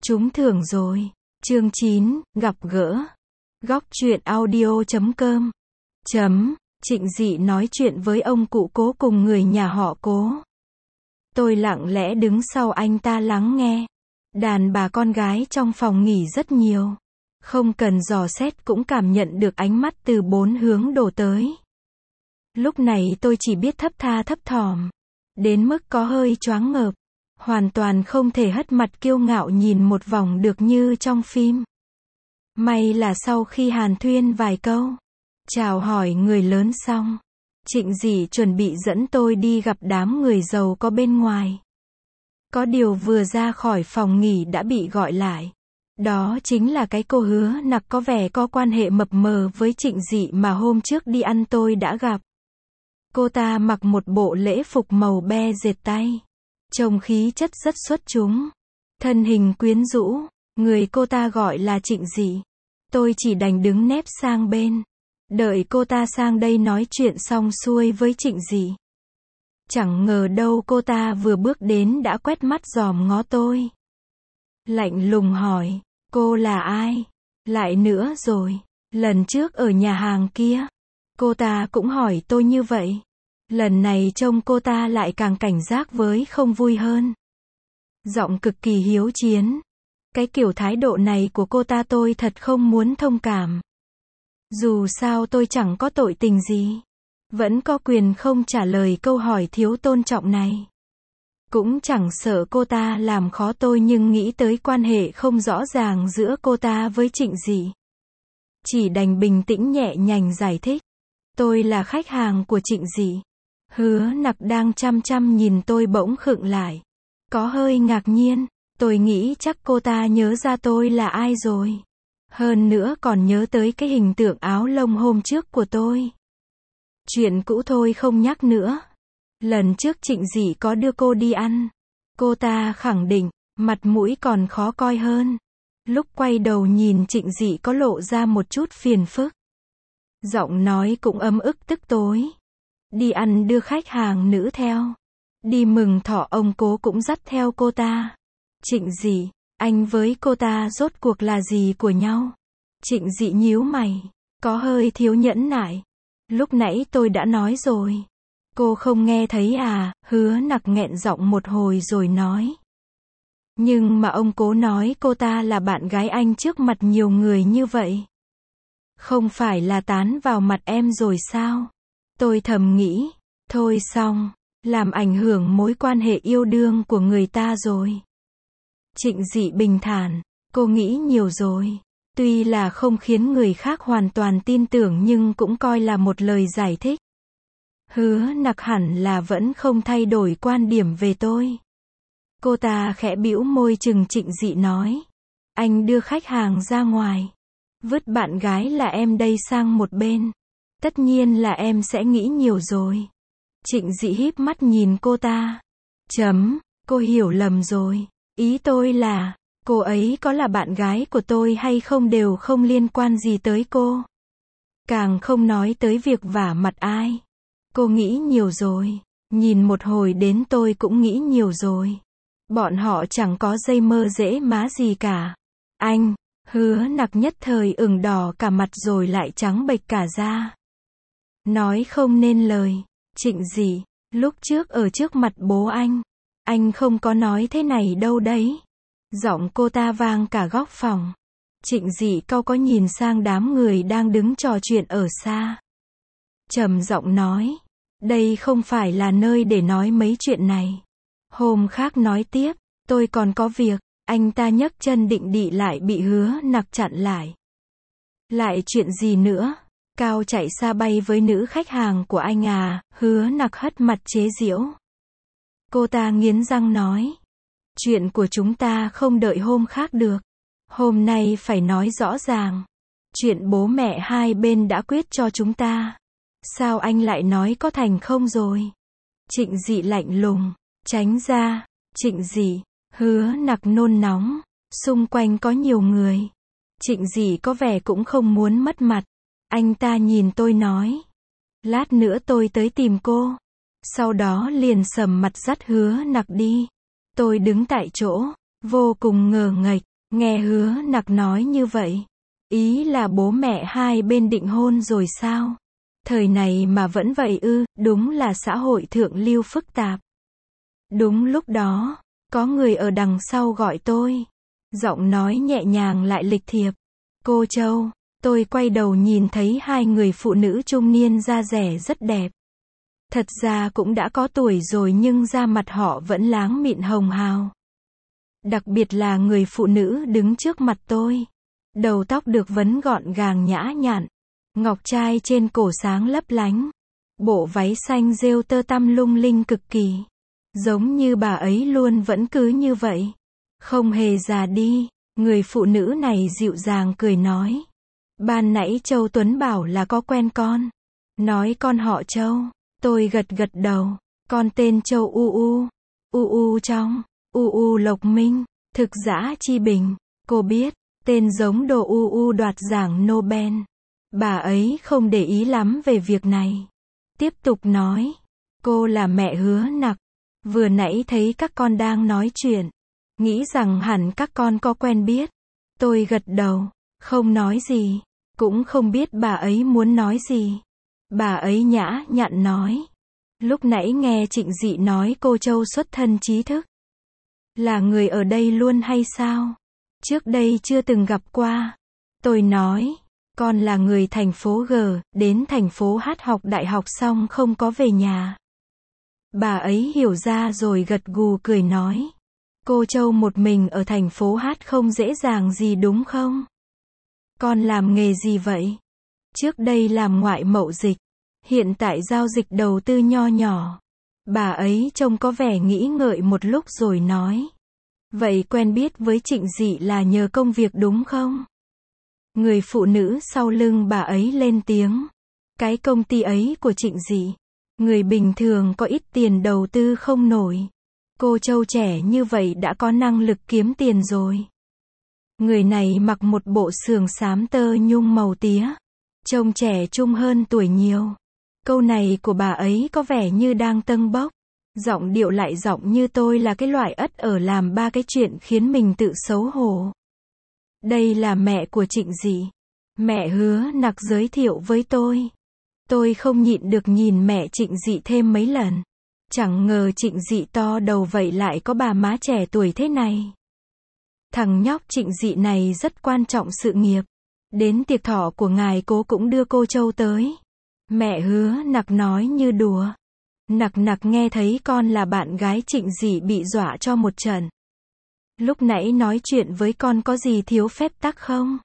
Trúng thưởng rồi. Chương 9, gặp gỡ. Góc truyện audio.com. Trịnh Dị nói chuyện với ông cụ Cố cùng người nhà họ Cố. Tôi lặng lẽ đứng sau anh ta lắng nghe. Đàn bà con gái trong phòng nghỉ rất nhiều. Không cần dò xét cũng cảm nhận được ánh mắt từ bốn hướng đổ tới. Lúc này tôi chỉ biết thấp tha thấp thỏm. Đến mức có hơi choáng ngợp. Hoàn toàn không thể hất mặt kiêu ngạo nhìn một vòng được như trong phim. May là sau khi hàn thuyên vài câu, chào hỏi người lớn xong, Trịnh Dị chuẩn bị dẫn tôi đi gặp đám người giàu có bên ngoài. Có điều vừa ra khỏi phòng nghỉ đã bị gọi lại. Đó chính là cái cô Hứa Nặc có vẻ có quan hệ mập mờ với Trịnh Dị mà hôm trước đi ăn tôi đã gặp. Cô ta mặc một bộ lễ phục màu be dệt tay. Trông khí chất rất xuất chúng. Thân hình quyến rũ. Người cô ta gọi là Trịnh Dị. Tôi chỉ đành đứng nép sang bên. Đợi cô ta sang đây nói chuyện xong xuôi với Trịnh Dị. Chẳng ngờ đâu cô ta vừa bước đến đã quét mắt dòm ngó tôi. Lạnh lùng hỏi, cô là ai? Lại nữa rồi. Lần trước ở nhà hàng kia, cô ta cũng hỏi tôi như vậy. Lần này trông cô ta lại càng cảnh giác với không vui hơn. Giọng cực kỳ hiếu chiến. Cái kiểu thái độ này của cô ta tôi thật không muốn thông cảm. Dù sao tôi chẳng có tội tình gì. Vẫn có quyền không trả lời câu hỏi thiếu tôn trọng này. Cũng chẳng sợ cô ta làm khó tôi nhưng nghĩ tới quan hệ không rõ ràng giữa cô ta với Trịnh Dị. Chỉ đành bình tĩnh nhẹ nhàng giải thích. Tôi là khách hàng của Trịnh Dị. Hứa Nặc đang chăm chăm nhìn tôi bỗng khựng lại. Có hơi ngạc nhiên. Tôi nghĩ chắc cô ta nhớ ra tôi là ai rồi. Hơn nữa còn nhớ tới cái hình tượng áo lông hôm trước của tôi. Chuyện cũ thôi không nhắc nữa. Lần trước Trịnh Dị có đưa cô đi ăn. Cô ta khẳng định, mặt mũi còn khó coi hơn. Lúc quay đầu nhìn Trịnh Dị có lộ ra một chút phiền phức. Giọng nói cũng ấm ức tức tối. Đi ăn đưa khách hàng nữ theo. Đi mừng thọ ông Cố cũng dắt theo cô ta. Trịnh Dị, anh với cô ta rốt cuộc là gì của nhau? Trịnh Dị nhíu mày, có hơi thiếu nhẫn nại. Lúc nãy tôi đã nói rồi. Cô không nghe thấy à? Hứa Nặc nghẹn giọng một hồi rồi nói. Nhưng mà ông Cố nói cô ta là bạn gái anh trước mặt nhiều người như vậy. Không phải là tán vào mặt em rồi sao? Tôi thầm nghĩ, thôi xong, làm ảnh hưởng mối quan hệ yêu đương của người ta rồi. Trịnh Dị bình thản, cô nghĩ nhiều rồi. Tuy là không khiến người khác hoàn toàn tin tưởng nhưng cũng coi là một lời giải thích. Hứa Nặc hẳn là vẫn không thay đổi quan điểm về tôi. Cô ta khẽ bĩu môi chừng Trịnh Dị nói. Anh đưa khách hàng ra ngoài. Vứt bạn gái là em đây sang một bên. Tất nhiên là em sẽ nghĩ nhiều rồi. Trịnh Dị híp mắt nhìn cô ta. Cô hiểu lầm rồi. Ý tôi là, cô ấy có là bạn gái của tôi hay không đều không liên quan gì tới cô. Càng không nói tới việc vả mặt ai. Cô nghĩ nhiều rồi. Nhìn một hồi đến tôi cũng nghĩ nhiều rồi. Bọn họ chẳng có dây mơ dễ má gì cả. Anh, Hứa Nặc nhất thời ửng đỏ cả mặt rồi lại trắng bệch cả da. Nói không nên lời. Trịnh Dị, lúc trước ở trước mặt bố anh không có nói thế này đâu đấy. Giọng cô ta vang cả góc phòng. Trịnh Dị cau có nhìn sang đám người đang đứng trò chuyện ở xa. Trầm giọng nói. Đây không phải là nơi để nói mấy chuyện này. Hôm khác nói tiếp, tôi còn có việc. Anh ta nhấc chân định đi lại bị Hứa Nặc chặn lại. Lại chuyện gì nữa? Cao chạy xa bay với nữ khách hàng của anh à? Hứa Nặc hất mặt chế giễu. Cô ta nghiến răng nói. Chuyện của chúng ta không đợi hôm khác được. Hôm nay phải nói rõ ràng. Chuyện bố mẹ hai bên đã quyết cho chúng ta. Sao anh lại nói có thành không rồi? Trịnh Dị lạnh lùng. Tránh ra. Trịnh Dị. Hứa Nặc nôn nóng. Xung quanh có nhiều người. Trịnh Dị có vẻ cũng không muốn mất mặt. Anh ta nhìn tôi nói. Lát nữa tôi tới tìm cô. Sau đó liền sầm mặt dắt Hứa Nặc đi. Tôi đứng tại chỗ, vô cùng ngờ nghệch. Nghe Hứa Nặc nói như vậy, ý là bố mẹ hai bên định hôn rồi sao? Thời này mà vẫn vậy ư? Đúng là xã hội thượng lưu phức tạp. Đúng lúc đó, có người ở đằng sau gọi tôi. Giọng nói nhẹ nhàng lại lịch thiệp. Cô Châu. Tôi quay đầu nhìn thấy hai người phụ nữ trung niên da dẻ rất đẹp. Thật ra cũng đã có tuổi rồi nhưng da mặt họ vẫn láng mịn hồng hào. Đặc biệt là người phụ nữ đứng trước mặt tôi. Đầu tóc được vấn gọn gàng nhã nhặn. Ngọc trai trên cổ sáng lấp lánh. Bộ váy xanh rêu tơ tăm lung linh cực kỳ. Giống như bà ấy luôn vẫn cứ như vậy. Không hề già đi. Người phụ nữ này dịu dàng cười nói. Ban nãy Châu Tuấn bảo là có quen con. Nói con họ Châu. Tôi gật gật đầu. Con tên Châu U U trong. U Lộc Minh. Thực giã Chi Bình. Cô biết. Tên giống đồ U đoạt giải Nobel. Bà ấy không để ý lắm về việc này. Tiếp tục nói. Cô là mẹ Hứa Nặc. Vừa nãy thấy các con đang nói chuyện. Nghĩ rằng hẳn các con có quen biết. Tôi gật đầu. Không nói gì. Cũng không biết bà ấy muốn nói gì. Bà ấy nhã nhặn nói. Lúc nãy nghe Trịnh Dị nói cô Châu xuất thân trí thức. Là người ở đây luôn hay sao? Trước đây chưa từng gặp qua. Tôi nói. Con là người thành phố G, đến thành phố H học đại học xong không có về nhà. Bà ấy hiểu ra rồi gật gù cười nói. Cô Châu một mình ở thành phố H không dễ dàng gì đúng không? Con làm nghề gì vậy? Trước đây làm ngoại mậu dịch. Hiện tại giao dịch đầu tư nho nhỏ. Bà ấy trông có vẻ nghĩ ngợi một lúc rồi nói. Vậy quen biết với Trịnh Dị là nhờ công việc đúng không? Người phụ nữ sau lưng bà ấy lên tiếng. Cái công ty ấy của Trịnh Dị. Người bình thường có ít tiền đầu tư không nổi. Cô Châu trẻ như vậy đã có năng lực kiếm tiền rồi. Người này mặc một bộ sườn xám tơ nhung màu tía. Trông trẻ trung hơn tuổi nhiều. Câu này của bà ấy có vẻ như đang tâng bốc. Giọng điệu lại giọng như tôi là cái loại ất ở làm ba cái chuyện khiến mình tự xấu hổ. Đây là mẹ của Trịnh Dị. Mẹ Hứa Nặc giới thiệu với tôi. Tôi không nhịn được nhìn mẹ Trịnh Dị thêm mấy lần. Chẳng ngờ Trịnh Dị to đầu vậy lại có bà má trẻ tuổi thế này. Thằng nhóc Trịnh Dị này rất quan trọng sự nghiệp. Đến tiệc thọ của ngài cố cũng đưa cô Châu tới. Mẹ Hứa Nặc nói như đùa. Nặc nghe thấy con là bạn gái Trịnh Dị bị dọa cho một trận. Lúc nãy nói chuyện với con có gì thiếu phép tắc không?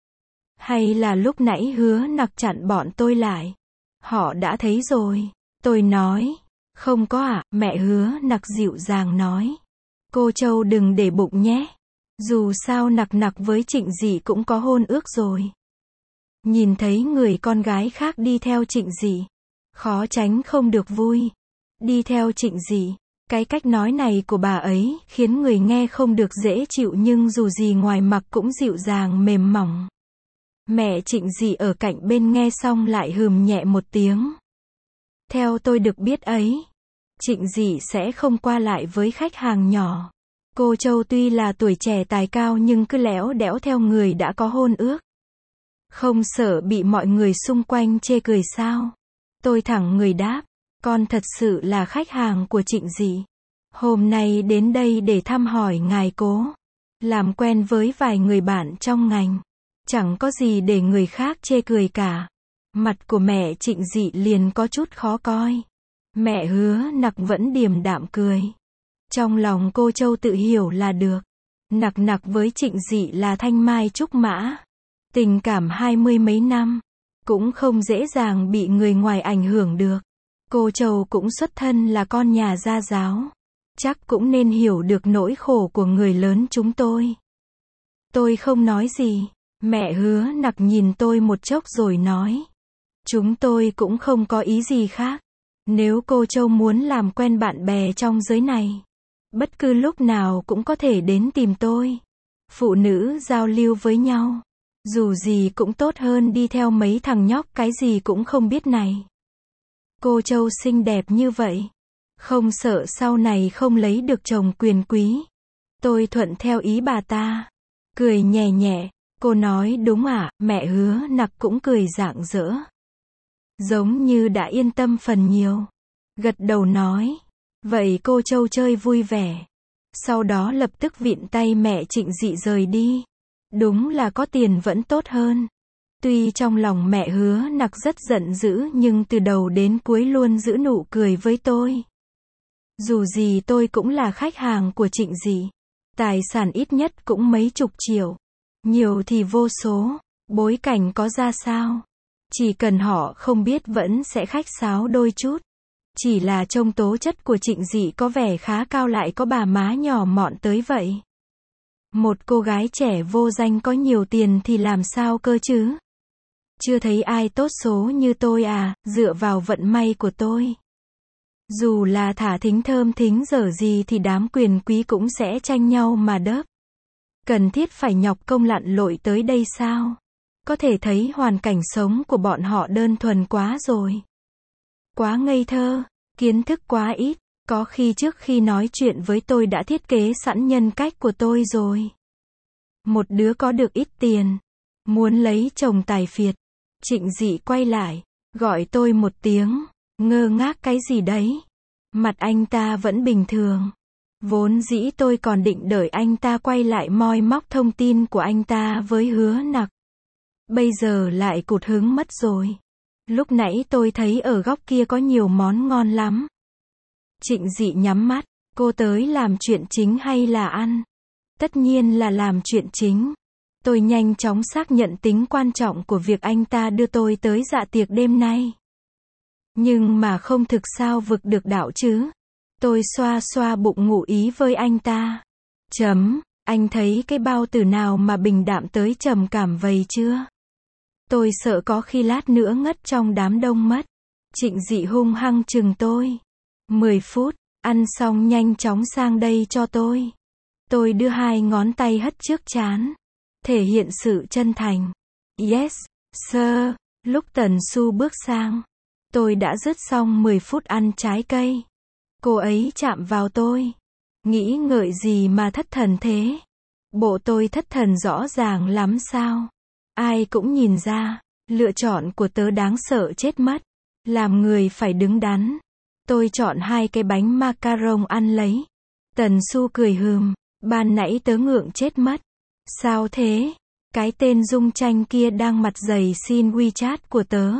Hay là lúc nãy Hứa Nặc chặn bọn tôi lại? Họ đã thấy rồi. Tôi nói. Không có ạ, mẹ Hứa Nặc dịu dàng nói. Cô Châu đừng để bụng nhé. Dù sao Nặc với Trịnh Dị cũng có hôn ước rồi. Nhìn thấy người con gái khác đi theo Trịnh Dị. Khó tránh không được vui. Đi theo Trịnh Dị. Cái cách nói này của bà ấy khiến người nghe không được dễ chịu nhưng dù gì ngoài mặt cũng dịu dàng mềm mỏng. Mẹ Trịnh Dị ở cạnh bên nghe xong lại hừm nhẹ một tiếng. Theo tôi được biết ấy, Trịnh Dị sẽ không qua lại với khách hàng nhỏ. Cô Châu tuy là tuổi trẻ tài cao nhưng cứ lẽo đẽo theo người đã có hôn ước. Không sợ bị mọi người xung quanh chê cười sao? Tôi thẳng người đáp, con thật sự là khách hàng của Trịnh Dị. Hôm nay đến đây để thăm hỏi ngài cố. Làm quen với vài người bạn trong ngành. Chẳng có gì để người khác chê cười cả. Mặt của mẹ Trịnh Dị liền có chút khó coi. Mẹ Hứa Nặc vẫn điềm đạm cười. Trong lòng cô Châu tự hiểu là được. Nặc với Trịnh Dị là thanh mai trúc mã. Tình cảm 20 mấy năm. Cũng không dễ dàng bị người ngoài ảnh hưởng được. Cô Châu cũng xuất thân là con nhà gia giáo. Chắc cũng nên hiểu được nỗi khổ của người lớn chúng tôi. Tôi không nói gì. Mẹ Hứa Nặc nhìn tôi một chốc rồi nói. Chúng tôi cũng không có ý gì khác. Nếu cô Châu muốn làm quen bạn bè trong giới này, bất cứ lúc nào cũng có thể đến tìm tôi. Phụ nữ giao lưu với nhau. Dù gì cũng tốt hơn đi theo mấy thằng nhóc cái gì cũng không biết này. Cô Châu xinh đẹp như vậy. Không sợ sau này không lấy được chồng quyền quý. Tôi thuận theo ý bà ta. Cười nhẹ nhẹ, cô nói đúng ạ, mẹ Hứa Nặc cũng cười rạng rỡ. Giống như đã yên tâm phần nhiều. Gật đầu nói. Vậy cô Châu chơi vui vẻ. Sau đó lập tức vịn tay mẹ Trịnh Dị rời đi. Đúng là có tiền vẫn tốt hơn. Tuy trong lòng mẹ Hứa Nặc rất giận dữ nhưng từ đầu đến cuối luôn giữ nụ cười với tôi. Dù gì tôi cũng là khách hàng của Trịnh Dị. Tài sản ít nhất cũng mấy chục triệu. Nhiều thì vô số. Bối cảnh có ra sao? Chỉ cần họ không biết vẫn sẽ khách sáo đôi chút. Chỉ là trông tố chất của Trịnh Dị có vẻ khá cao lại có bà má nhỏ mọn tới vậy. Một cô gái trẻ vô danh có nhiều tiền thì làm sao cơ chứ? Chưa thấy ai tốt số như tôi à, dựa vào vận may của tôi. Dù là thả thính thơm thính dở gì thì đám quyền quý cũng sẽ tranh nhau mà đớp. Cần thiết phải nhọc công lặn lội tới đây sao? Có thể thấy hoàn cảnh sống của bọn họ đơn thuần quá rồi. Quá ngây thơ, kiến thức quá ít, có khi trước khi nói chuyện với tôi đã thiết kế sẵn nhân cách của tôi rồi. Một đứa có được ít tiền, muốn lấy chồng tài phiệt. Trịnh Dị quay lại, gọi tôi một tiếng, ngơ ngác cái gì đấy. Mặt anh ta vẫn bình thường. Vốn dĩ tôi còn định đợi anh ta quay lại moi móc thông tin của anh ta với Hứa Nặc. Bây giờ lại cụt hứng mất rồi. Lúc nãy tôi thấy ở góc kia có nhiều món ngon lắm. Trịnh Dị nhắm mắt, cô tới làm chuyện chính hay là ăn? Tất nhiên là làm chuyện chính. Tôi nhanh chóng xác nhận tính quan trọng của việc anh ta đưa tôi tới dạ tiệc đêm nay. Nhưng mà không thực sao vực được đạo chứ. Tôi xoa xoa bụng ngụ ý với anh ta. Anh thấy cái bao tử nào mà bình đạm tới trầm cảm vậy chưa? Tôi sợ có khi lát nữa ngất trong đám đông mất. Trịnh Dị hung hăng chừng tôi. 10 phút, ăn xong nhanh chóng sang đây cho tôi. Tôi đưa 2 ngón tay hất trước trán. Thể hiện sự chân thành. Yes, sir. Lúc Tần Su bước sang, tôi đã dứt xong 10 phút ăn trái cây. Cô ấy chạm vào tôi. Nghĩ ngợi gì mà thất thần thế? Bộ tôi thất thần rõ ràng lắm sao? Ai cũng nhìn ra, lựa chọn của tớ đáng sợ chết mất. Làm người phải đứng đắn. Tôi chọn 2 cái bánh macaron ăn lấy. Tần Su cười hừm, ban nãy tớ ngượng chết mất. Sao thế? Cái tên Dung Tranh kia đang mặt dày xin WeChat của tớ.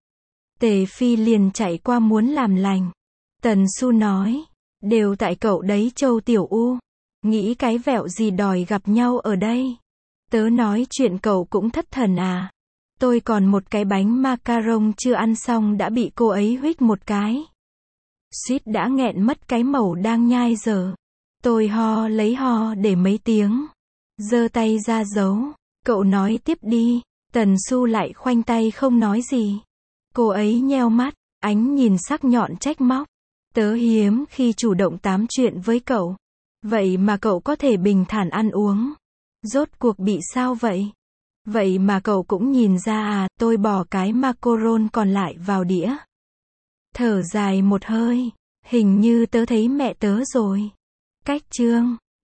Tề Phi liền chạy qua muốn làm lành. Tần Su nói, đều tại cậu đấy Châu Tiểu U. Nghĩ cái vẹo gì đòi gặp nhau ở đây. Tớ nói chuyện cậu cũng thất thần à. Tôi còn một cái bánh macaron chưa ăn xong đã bị cô ấy huých một cái. Suýt đã nghẹn mất cái mẩu đang nhai dở. Tôi ho lấy ho để mấy tiếng. Giơ tay ra giấu. Cậu nói tiếp đi. Tần Su lại khoanh tay không nói gì. Cô ấy nheo mắt, ánh nhìn sắc nhọn trách móc. Tớ hiếm khi chủ động tám chuyện với cậu. Vậy mà cậu có thể bình thản ăn uống. Rốt cuộc bị sao vậy? Vậy mà cậu cũng nhìn ra à, tôi bỏ cái macaron còn lại vào đĩa. Thở dài một hơi. Hình như tớ thấy mẹ tớ rồi. Cách chương